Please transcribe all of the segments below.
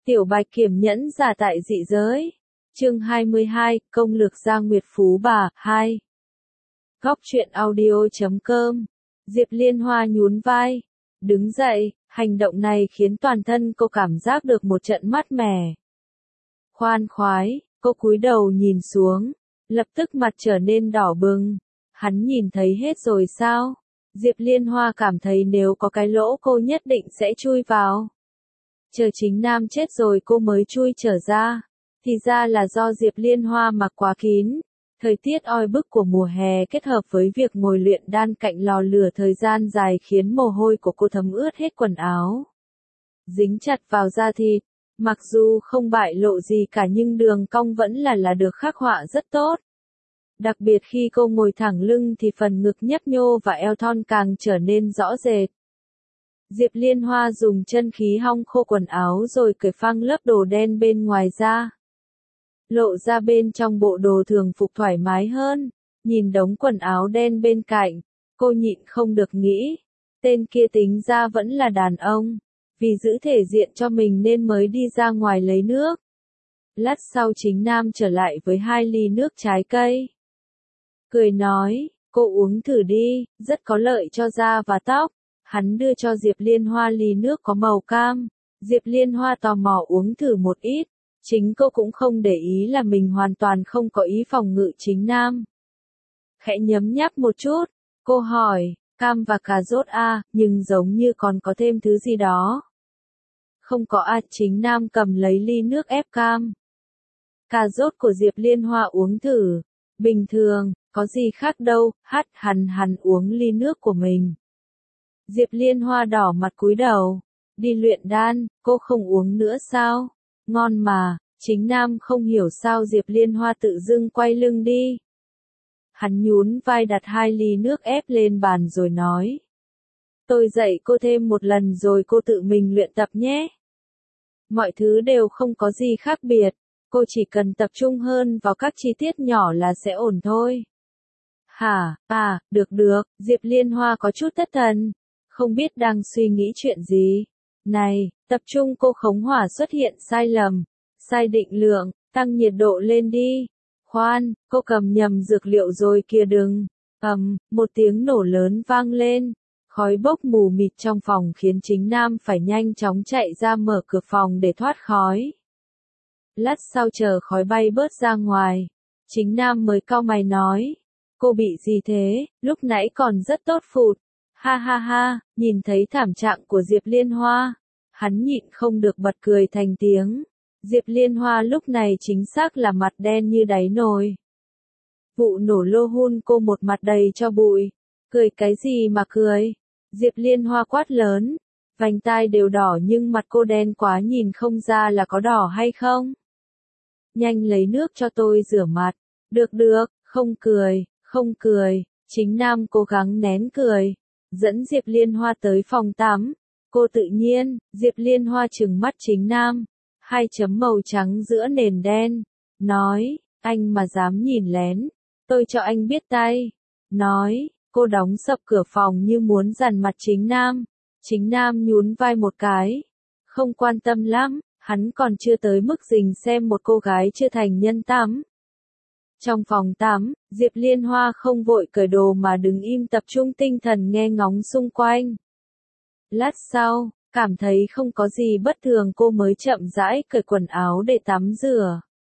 Tiểu Bạch Kiểm nhẫn giả tại dị giới. Chương 22, công lược gia nguyệt phú bà, 2. Góc truyện audio.com. Diệp Liên Hoa nhún vai, đứng dậy, hành động này khiến toàn thân cô cảm giác được một trận mát mẻ. Khoan khoái, cô cúi đầu nhìn xuống, lập tức mặt trở nên đỏ bừng. Hắn nhìn thấy hết rồi sao? Diệp Liên Hoa cảm thấy nếu có cái lỗ cô nhất định sẽ chui vào. Chờ chính nam chết rồi cô mới chui trở ra. Thì ra là do Diệp Liên Hoa mặc quá kín. Thời tiết oi bức của mùa hè kết hợp với việc ngồi luyện đan cạnh lò lửa thời gian dài khiến mồ hôi của cô thấm ướt hết quần áo. Dính chặt vào da thịt. Mặc dù không bại lộ gì cả nhưng đường cong vẫn là được khắc họa rất tốt. Đặc biệt khi cô ngồi thẳng lưng thì phần ngực nhấp nhô và eo thon càng trở nên rõ rệt. Diệp Liên Hoa dùng chân khí hong khô quần áo rồi cởi phăng lớp đồ đen bên ngoài ra. Lộ ra bên trong bộ đồ thường phục thoải mái hơn, nhìn đống quần áo đen bên cạnh, cô nhịn không được nghĩ, tên kia tính ra vẫn là đàn ông, vì giữ thể diện cho mình nên mới đi ra ngoài lấy nước. Lát sau chính nam trở lại với 2 ly nước trái cây. Cười nói, cô uống thử đi, rất có lợi cho da và tóc. Hắn đưa cho Diệp Liên Hoa ly nước có màu cam. Diệp Liên Hoa tò mò uống thử một ít. Chính cô cũng không để ý là mình hoàn toàn không có ý phòng ngự chính nam. Khẽ nhấm nháp một chút, cô hỏi, cam và cà rốt à, nhưng giống như còn có thêm thứ gì đó. Không có à, chính nam cầm lấy ly nước ép cam. Cà rốt của Diệp Liên Hoa uống thử. Bình thường, có gì khác đâu, hắn uống ly nước của mình. Diệp Liên Hoa đỏ mặt cúi đầu. Đi luyện đan, cô không uống nữa sao? Ngon mà, chính nam không hiểu sao Diệp Liên Hoa tự dưng quay lưng đi. Hắn nhún vai đặt 2 ly nước ép lên bàn rồi nói. Tôi dạy cô thêm một lần rồi cô tự mình luyện tập nhé. Mọi thứ đều không có gì khác biệt, cô chỉ cần tập trung hơn vào các chi tiết nhỏ là sẽ ổn thôi. Hả, được, Diệp Liên Hoa có chút thất thần. Không biết đang suy nghĩ chuyện gì. Này, tập trung cô khống hỏa xuất hiện sai lầm, sai định lượng, tăng nhiệt độ lên đi. Khoan, cô cầm nhầm dược liệu rồi kìa đừng. Một tiếng nổ lớn vang lên. Khói bốc mù mịt trong phòng khiến chính nam phải nhanh chóng chạy ra mở cửa phòng để thoát khói. Lát sau chờ khói bay bớt ra ngoài, chính nam mới cau mày nói. Cô bị gì thế, lúc nãy còn rất tốt phụt. Ha, nhìn thấy thảm trạng của Diệp Liên Hoa, hắn nhịn không được bật cười thành tiếng. Diệp Liên Hoa lúc này chính xác là mặt đen như đáy nồi. Vụ nổ lô hun cô một mặt đầy cho bụi. Cười cái gì mà cười? Diệp Liên Hoa quát lớn. Vành tai đều đỏ nhưng mặt cô đen quá nhìn không ra là có đỏ hay không. Nhanh lấy nước cho tôi rửa mặt. Được, không cười. Chính nam cố gắng nén cười. Dẫn Diệp Liên Hoa tới phòng tắm. Cô tự nhiên, Diệp Liên Hoa trừng mắt chính nam. 2 chấm màu trắng giữa nền đen. Nói, anh mà dám nhìn lén. Tôi cho anh biết tay. Nói, cô đóng sập cửa phòng như muốn dằn mặt chính nam. Chính nam nhún vai một cái. Không quan tâm lắm, hắn còn chưa tới mức rình xem một cô gái chưa thành nhân tắm. Trong phòng tắm, Diệp Liên Hoa không vội cởi đồ mà đứng im tập trung tinh thần nghe ngóng xung quanh. Lát sau, cảm thấy không có gì bất thường cô mới chậm rãi cởi quần áo để tắm rửa.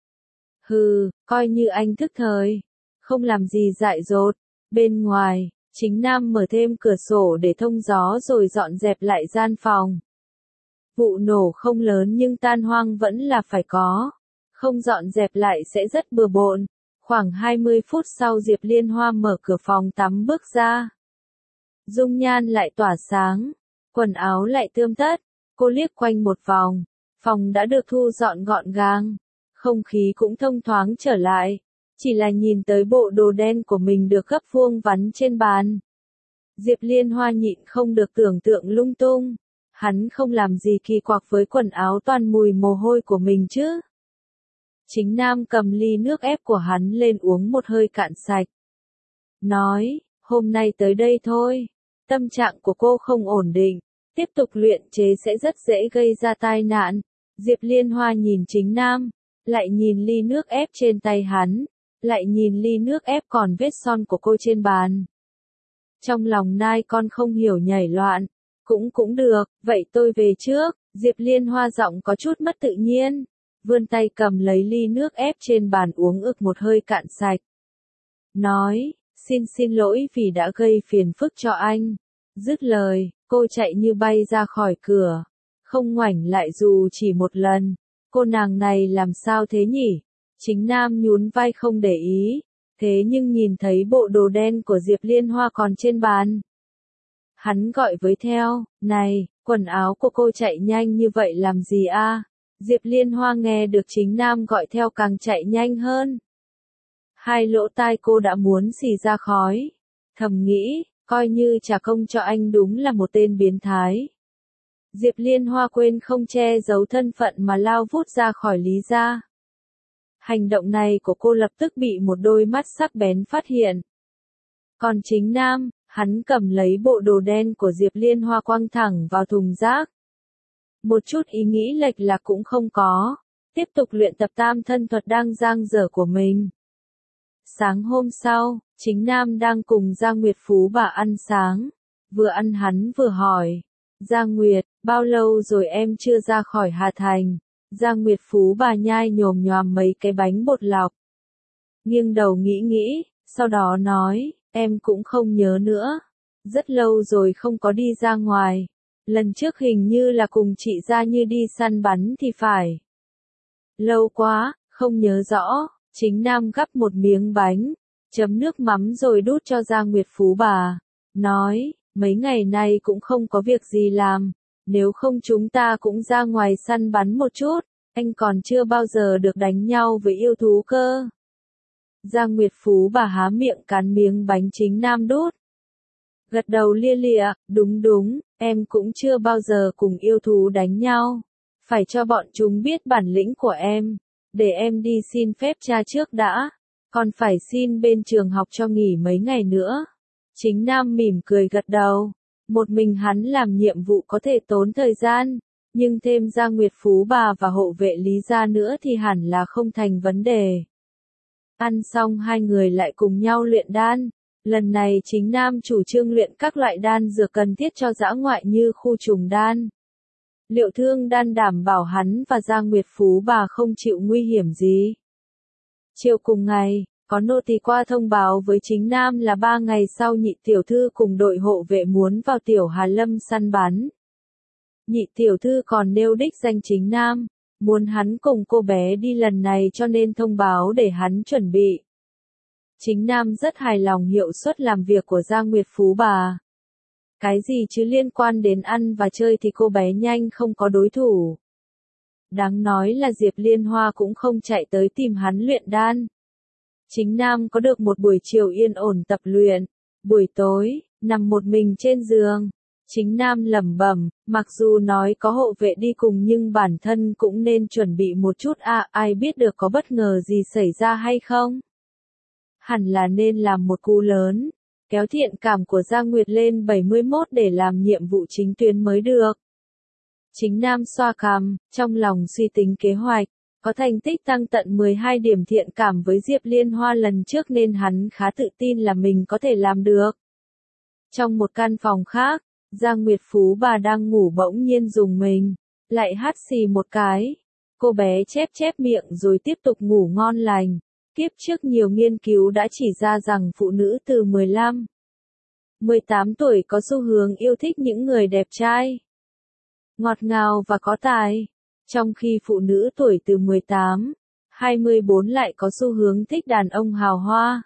Coi như anh thức thời. Không làm gì dại dột. Bên ngoài, chính nam mở thêm cửa sổ để thông gió rồi dọn dẹp lại gian phòng. Vụ nổ không lớn nhưng tan hoang vẫn là phải có. Không dọn dẹp lại sẽ rất bừa bộn. Khoảng 20 phút sau Diệp Liên Hoa mở cửa phòng tắm bước ra. Dung nhan lại tỏa sáng. Quần áo lại tươm tất. Cô liếc quanh một vòng. Phòng đã được thu dọn gọn gàng. Không khí cũng thông thoáng trở lại. Chỉ là nhìn tới bộ đồ đen của mình được gấp vuông vắn trên bàn. Diệp Liên Hoa nhịn không được tưởng tượng lung tung. Hắn không làm gì kỳ quặc với quần áo toàn mùi mồ hôi của mình chứ. Chính nam cầm ly nước ép của hắn lên uống một hơi cạn sạch. Nói, hôm nay tới đây thôi. Tâm trạng của cô không ổn định. Tiếp tục luyện chế sẽ rất dễ gây ra tai nạn. Diệp Liên Hoa nhìn Chính Nam, lại nhìn ly nước ép trên tay hắn, lại nhìn ly nước ép còn vết son của cô trên bàn. Trong lòng nai con không hiểu nhảy loạn, cũng được, vậy tôi về trước. Diệp Liên Hoa giọng có chút mất tự nhiên, vươn tay cầm lấy ly nước ép trên bàn uống ực một hơi cạn sạch. Nói, xin lỗi vì đã gây phiền phức cho anh. Dứt lời, cô chạy như bay ra khỏi cửa, không ngoảnh lại dù chỉ một lần. Cô nàng này làm sao thế nhỉ? Chính Nam nhún vai không để ý, thế nhưng nhìn thấy bộ đồ đen của Diệp Liên Hoa còn trên bàn. Hắn gọi với theo, này, quần áo của cô chạy nhanh như vậy làm gì a? Diệp Liên Hoa nghe được Chính Nam gọi theo càng chạy nhanh hơn. Hai lỗ tai cô đã muốn xì ra khói, thầm nghĩ, coi như trả công cho anh đúng là một tên biến thái. Diệp Liên Hoa quên không che giấu thân phận mà lao vút ra khỏi Lý gia. Hành động này của cô lập tức bị một đôi mắt sắc bén phát hiện. Còn Chính Nam, hắn cầm lấy bộ đồ đen của Diệp Liên Hoa quăng thẳng vào thùng rác. Một chút ý nghĩ lệch lạc cũng không có, tiếp tục luyện tập tam thân thuật đang dang dở của mình. Sáng hôm sau, Chính Nam đang cùng Giang Nguyệt Phú bà ăn sáng, vừa ăn hắn vừa hỏi, Giang Nguyệt, bao lâu rồi em chưa ra khỏi Hà Thành? Giang Nguyệt Phú bà nhai nhồm nhòm mấy cái bánh bột lọc. Nghiêng đầu nghĩ, sau đó nói, em cũng không nhớ nữa. Rất lâu rồi không có đi ra ngoài. Lần trước hình như là cùng chị Gia Như đi săn bắn thì phải. Lâu quá, không nhớ rõ. Chính Nam gắp một miếng bánh, chấm nước mắm rồi đút cho Giang Nguyệt Phú bà. Nói, mấy ngày nay cũng không có việc gì làm. Nếu không chúng ta cũng ra ngoài săn bắn một chút, anh còn chưa bao giờ được đánh nhau với yêu thú cơ. Giang Nguyệt Phú bà há miệng cắn miếng bánh Chính Nam đút. Gật đầu lia lịa, đúng, em cũng chưa bao giờ cùng yêu thú đánh nhau. Phải cho bọn chúng biết bản lĩnh của em. Để em đi xin phép cha trước đã. Còn phải xin bên trường học cho nghỉ mấy ngày nữa. Chính Nam mỉm cười gật đầu. Một mình hắn làm nhiệm vụ có thể tốn thời gian, nhưng thêm Giang Nguyệt Phú bà và hộ vệ Lý gia nữa thì hẳn là không thành vấn đề. Ăn xong hai người lại cùng nhau luyện đan. Lần này Chính Nam chủ trương luyện các loại đan dược cần thiết cho dã ngoại như khu trùng đan. Liệu thương đan đảm bảo hắn và Giang Nguyệt Phú bà không chịu nguy hiểm gì. Chiều cùng ngày, có nô tỳ qua thông báo với Chính Nam là 3 ngày sau Nhị tiểu thư cùng đội hộ vệ muốn vào Tiểu Hà Lâm săn bắn. Nhị tiểu thư còn nêu đích danh Chính Nam, muốn hắn cùng cô bé đi lần này cho nên thông báo để hắn chuẩn bị. Chính Nam rất hài lòng hiệu suất làm việc của Giang Nguyệt Phú bà. Cái gì chứ liên quan đến ăn và chơi thì cô bé nhanh không có đối thủ. Đáng nói là Diệp Liên Hoa cũng không chạy tới tìm hắn luyện đan. Chính Nam có được một buổi chiều yên ổn tập luyện. Buổi tối, nằm một mình trên giường. Chính Nam lẩm bẩm, mặc dù nói có hộ vệ đi cùng nhưng bản thân cũng nên chuẩn bị một chút ai biết được có bất ngờ gì xảy ra hay không. Hẳn là nên làm một cú lớn, kéo thiện cảm của Giang Nguyệt lên 71 để làm nhiệm vụ chính tuyến mới được. Chính Nam xoa cằm, trong lòng suy tính kế hoạch, có thành tích tăng tận 12 điểm thiện cảm với Diệp Liên Hoa lần trước nên hắn khá tự tin là mình có thể làm được. Trong một căn phòng khác, Giang Nguyệt Phú bà đang ngủ bỗng nhiên rùng mình, lại hắt xì một cái. Cô bé chép miệng rồi tiếp tục ngủ ngon lành. Kiếp trước nhiều nghiên cứu đã chỉ ra rằng phụ nữ từ 15, 18 tuổi có xu hướng yêu thích những người đẹp trai, ngọt ngào và có tài, trong khi phụ nữ tuổi từ 18, 24 lại có xu hướng thích đàn ông hào hoa,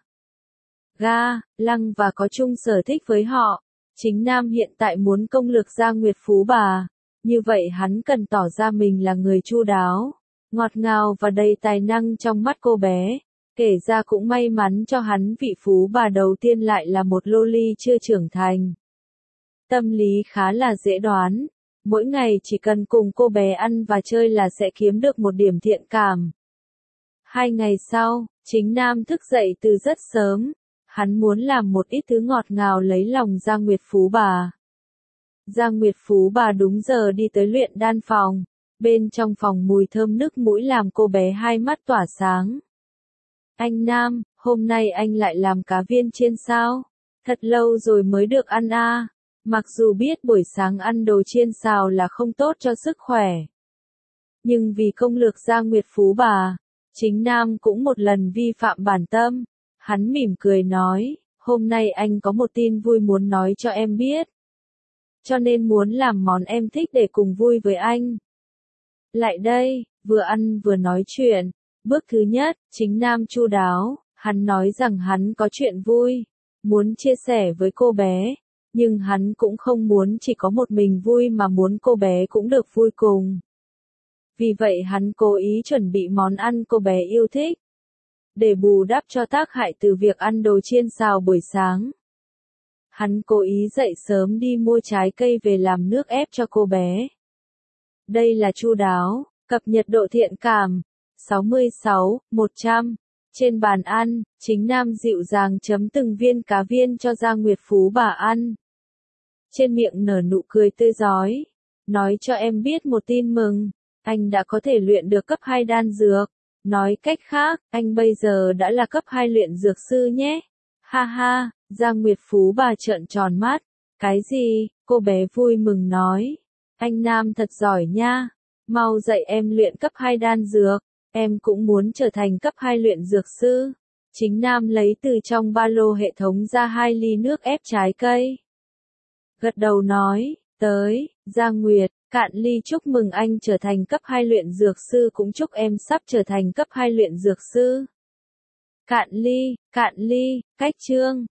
ga, lăng và có chung sở thích với họ. Chính Nam hiện tại muốn công lược Giang Nguyệt Phú bà, như vậy hắn cần tỏ ra mình là người chu đáo, ngọt ngào và đầy tài năng trong mắt cô bé. Kể ra cũng may mắn cho hắn vị phú bà đầu tiên lại là một loli chưa trưởng thành. Tâm lý khá là dễ đoán, mỗi ngày chỉ cần cùng cô bé ăn và chơi là sẽ kiếm được một điểm thiện cảm. 2 ngày sau, Chính Nam thức dậy từ rất sớm, hắn muốn làm một ít thứ ngọt ngào lấy lòng Giang Nguyệt Phú bà. Giang Nguyệt Phú bà đúng giờ đi tới luyện đan phòng, Bên trong phòng mùi thơm nức mũi làm cô bé hai mắt tỏa sáng. Anh Nam, hôm nay anh lại làm cá viên chiên sao? Thật lâu rồi mới được ăn à. Mặc dù biết buổi sáng ăn đồ chiên xào là không tốt cho sức khỏe. Nhưng vì công lược gia nguyệt phú bà, chính Nam cũng một lần vi phạm bản tâm. Hắn mỉm cười nói, hôm nay anh có một tin vui muốn nói cho em biết. Cho nên muốn làm món em thích để cùng vui với anh. Lại đây, vừa ăn vừa nói chuyện. Bước thứ nhất, chính Nam chu đáo, hắn nói rằng hắn có chuyện vui, muốn chia sẻ với cô bé, nhưng hắn cũng không muốn chỉ có một mình vui mà muốn cô bé cũng được vui cùng. Vì vậy hắn cố ý chuẩn bị món ăn cô bé yêu thích, để bù đắp cho tác hại từ việc ăn đồ chiên xào buổi sáng. Hắn cố ý dậy sớm đi mua trái cây về làm nước ép cho cô bé. Đây là chu đáo, cập nhật độ thiện cảm. 66, 100. Trên bàn ăn, chính Nam dịu dàng chấm từng viên cá viên cho Gia Nguyệt Phú bà ăn. Trên miệng nở nụ cười tươi rói. Nói cho em biết một tin mừng. Anh đã có thể luyện được cấp 2 đan dược. Nói cách khác, anh bây giờ đã là cấp 2 luyện dược sư nhé. Ha ha, Gia Nguyệt Phú bà trợn tròn mắt. Cái gì? Cô bé vui mừng nói. Anh Nam thật giỏi nha. Mau dạy em luyện cấp 2 đan dược. Em cũng muốn trở thành cấp 2 luyện dược sư. Chính Nam lấy từ trong ba lô hệ thống ra 2 ly nước ép trái cây. Gật đầu nói, tới, Gia Nguyệt, cạn ly chúc mừng anh trở thành cấp 2 luyện dược sư cũng chúc em sắp trở thành cấp 2 luyện dược sư. Cạn ly, cách chương.